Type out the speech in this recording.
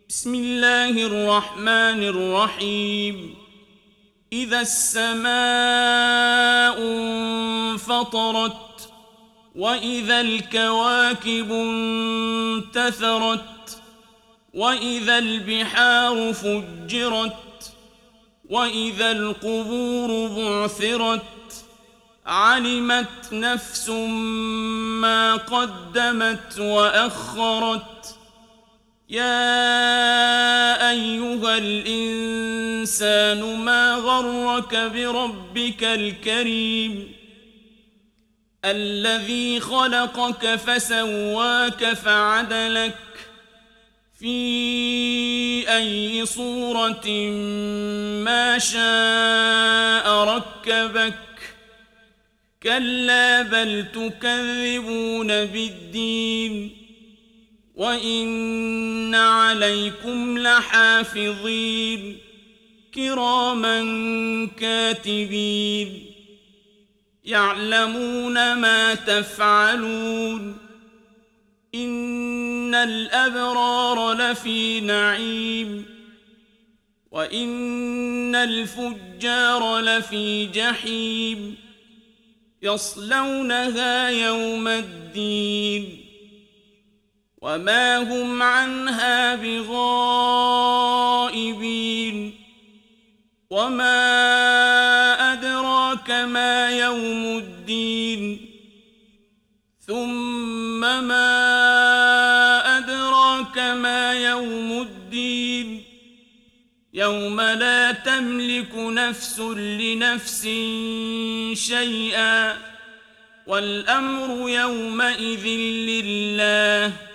بسم الله الرحمن الرحيم. إذا السماء انفطرت وإذا الكواكب انتثرت وإذا البحار فجرت وإذا القبور بعثرت علمت نفس ما قدمت وأخرت. يا أيها الإنسان ما غرك بربك الكريم الذي خلقك فسواك فعدلك في أي صورة ما شاء ركبك. كلا بل تكذبون بالدين وإن عليكم لحافظين كراما كاتبين يعلمون ما تفعلون. إن الأبرار لفي نعيم وإن الفجار لفي جحيم يصلونها يوم الدين وما هم عنها بغائبين. وما أدراك ما يوم الدين ثم ما أدراك ما يوم الدين يوم لا تملك نفس لنفس شيئا والأمر يومئذ لله